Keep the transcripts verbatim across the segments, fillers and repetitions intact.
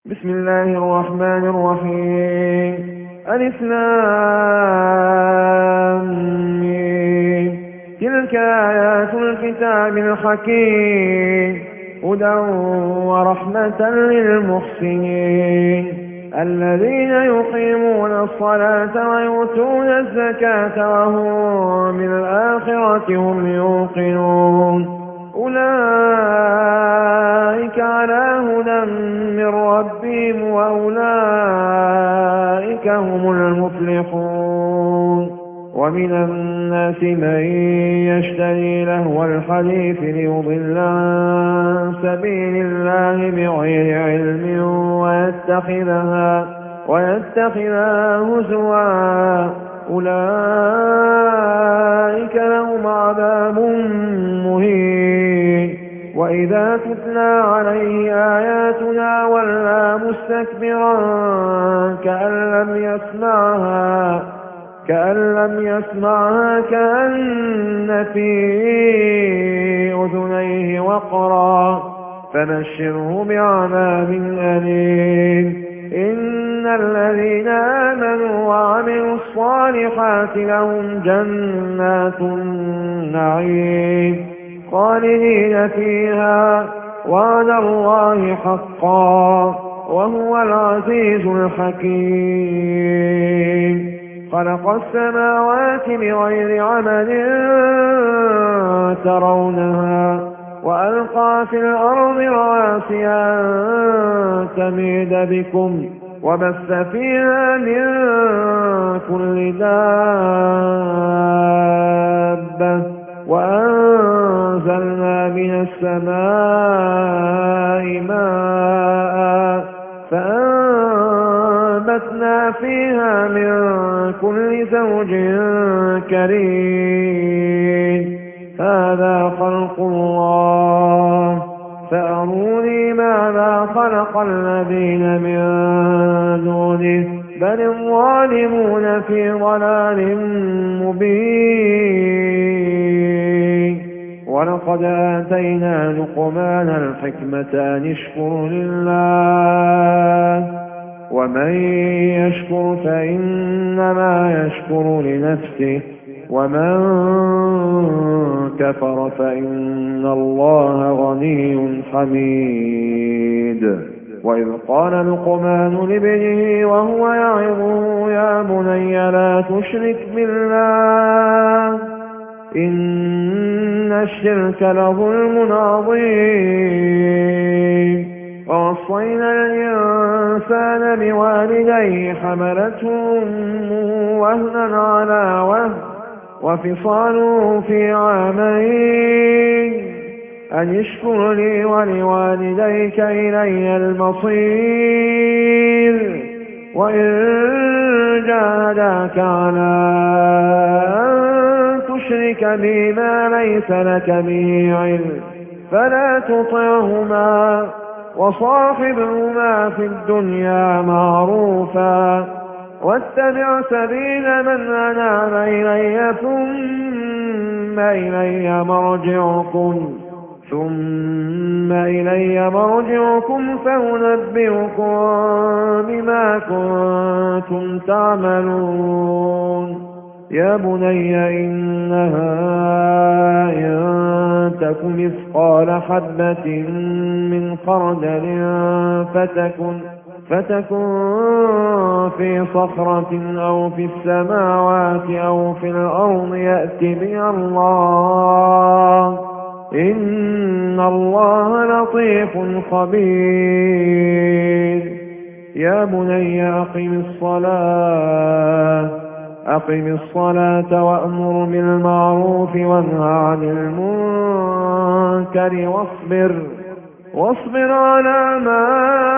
بسم الله الرحمن الرحيم. ألف لام ميم. تلك آيات الكتاب الحكيم هدى ورحمة للمحسنين الذين يقيمون الصلاة ويؤتون الزكاة وهم بالآخرة هم يوقنون أولئك على هدى من ربهم وأولئك هم المفلحون. ومن الناس من يشتري لهو الحديث ليضل عن سبيل الله بغير علم ويتخذها ويتخذها هزوا أولئك لهم عذاب مهين. وإذا تتلى عليه آياتنا ولى مستكبرا كأن لم يسمعها كأن لم يسمعها كأن في أذنيه وقرا فبشره بعذاب أليم. إن الذين آمنوا وعملوا الصالحات لهم جنات النعيم خالدين فيها وعد الله حقا وهو العزيز الحكيم. خلق السماوات بغير عمد ترونها وألقى في الأرض رواسي أن تميد بكم وبث فيها من كل دابة وأنزلنا من السماء ماء فأنبتنا فيها من كل زوج كريم. هذا خلق الله فأروني ماذا خلق الذين من دونه بل الظالمون في ضلال مبين. ولقد آتينا لقمان الحكمة أن اشكر لله ومن يشكر فإنما يشكر لنفسه ومن كفر فإن الله غني حميد. وإذ قال لقمان لابنه وهو يعظه يا بني لا تشرك بالله إن الشرك لظلم عظيم. ووصينا الإنسان بوالديه حملته أمه وهنا على وهن وفصاله في عامين أن اشكر لي ولوالديك إلي المصير. وإن جاهداك على أن تشرك بي ما ليس لك به علم فلا تطعهما وصاحبهما في الدنيا معروفا واتبع سبيل من أناب إلي ثم إلي مرجعكم ثم إلي مرجعكم فأنبئكم بما كنتم تعملون. يا بني إنها إن تك مثقال حبة من خردل فتكن فتكن في صخرة أو في السماوات أو في الأرض يأت بها الله إن الله لطيف خبير. يا بني أقم الصلاة أقم الصلاة وأمر بالمعروف وانه عن المنكر واصبر واصبر على ما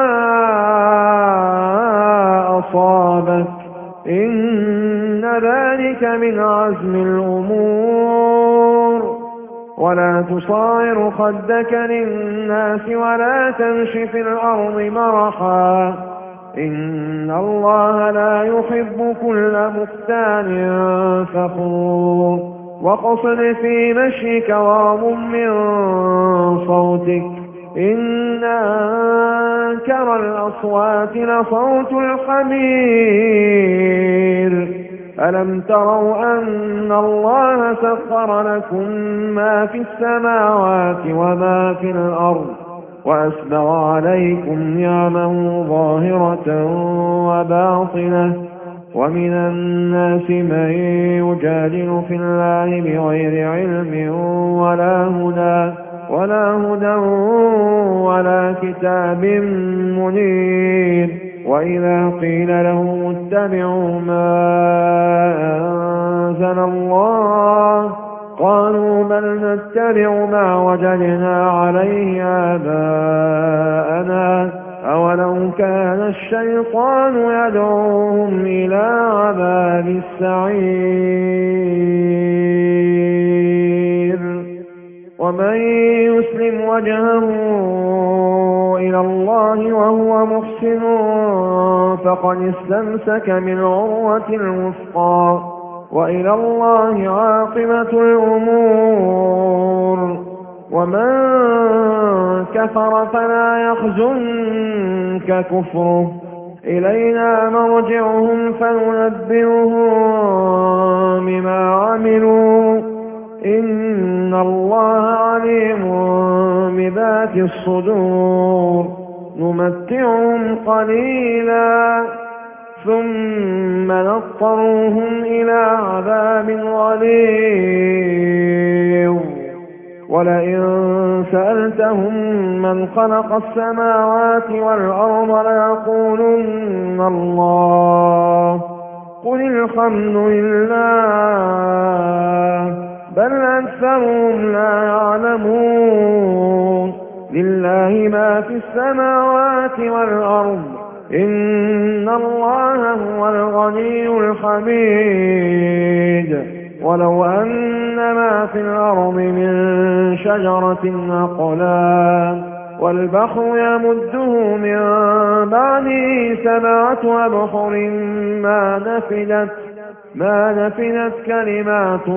أصابك إن ذلك من عزم الأمور. ولا تصاعر خدك للناس ولا تمش في الأرض مرحا إن الله لا يحب كل مختال فخور. واقصد في مشيك واغضض من صوتك إن أنكر الأصوات لصوت الحمير. ألم تروا أن الله سخر لكم ما في السماوات وما في الأرض وأسبغ عليكم نعمه ظاهرة وباطنة، ومن الناس من يجادل في الله بغير علم ولا هدى ولا هدى ولا كتاب منير. وإذا قيل لهم اتبعوا ما أنزل الله قالوا بل نتبع ما وجدنا عليه آباءنا أولو كان الشيطان يدعوهم إلى عذاب السعير. ومن يسلم وجهه إلى الله وهو محسن فقد استمسك بالعروة الوثقى، وإلى الله عاقبة الأمور. ومن كفر فلا يحزنك كفره، إلينا مرجعهم فننبئهم بما عملوا، إن الله عليم بذات الصدور. نمتعهم قليلا ثم نضطرهم إلى عذاب غليظ. ولئن سألتهم من خلق السماوات والأرض ليقولن الله قل الحمد لله بل أكثرهم لا يعلمون. لله ما في السماوات والأرض إن الله هو الغني الحميد. ولو أن ما في الأرض من شجرة أقلام والبحر يمده من بعده سبعة أبحر ما نفدت ما نفدت كلمات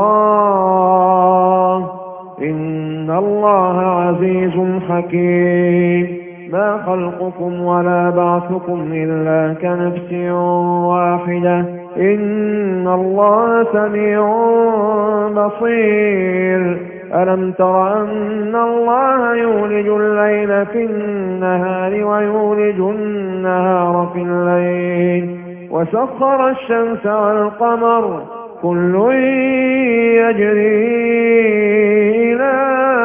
الله إن الله عزيز حكيم. ما خلقكم ولا بعثكم إلا كنفس واحدة إن الله سميع بصير. ألم تر أن الله يولج الليل في النهار ويولج النهار في الليل وسخر الشمس والقمر كل يجري إلى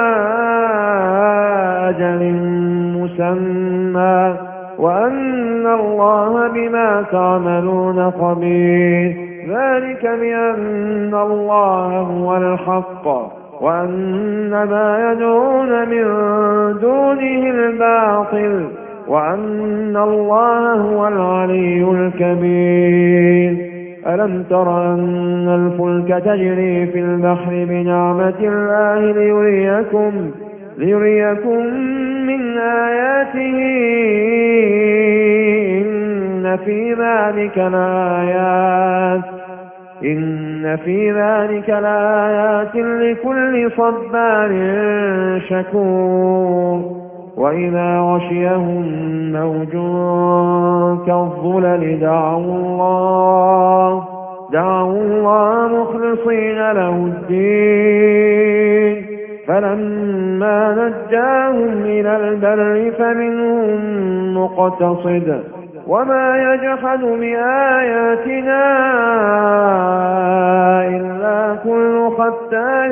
أجل مسمى وأن الله بما تعملون خبير. ذلك بأن الله هو الحق وأن ما يدعون من دونه الباطل وأن الله هو العلي الكبير. ألم تر أن الفلك تجري في البحر بنعمة الله ليريكم ليريكم من آياته إن في ذلك لآيات إن في ذلك لآيات لكل صبار شكور. وإذا غشيهم موج كالظلل دعوا الله دعوا الله مخلصين له الدين فلما نجاهم إلى البر فمنهم مقتصد وما يجحد بآياتنا إلا كل ختان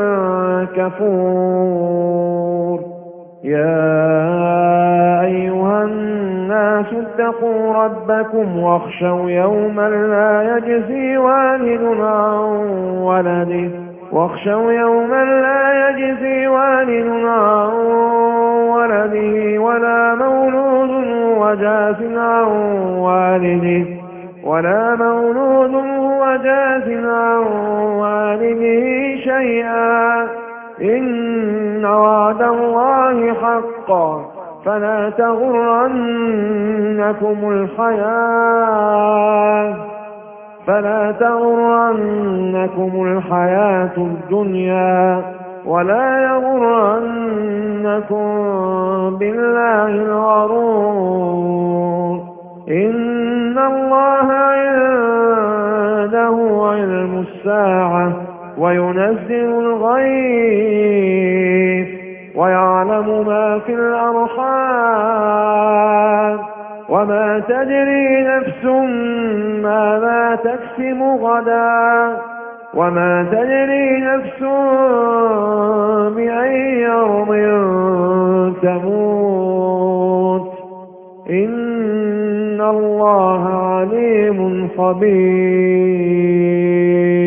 كفور. يا أيها الناس اتقوا ربكم واخشوا يوما لا يجزي والد عن ولده واخشوا يوما لا يجزي والد عن ولده ولا مولود هو جاز عن والده ولا مولود هو جاز عن والده شيئا إن وعد الله حق فلا تغرنكم الحياة فلا تغرنكم الحياة الدنيا ولا يغرنكم بالله الغرور إن الله عنده علم الساعة وينزل الغيث ويعلم ما في الأرحام وما تدري نفس ماذا تكسب غدا وما تدري نفس بأي أرض تموت إن الله عليم خبير.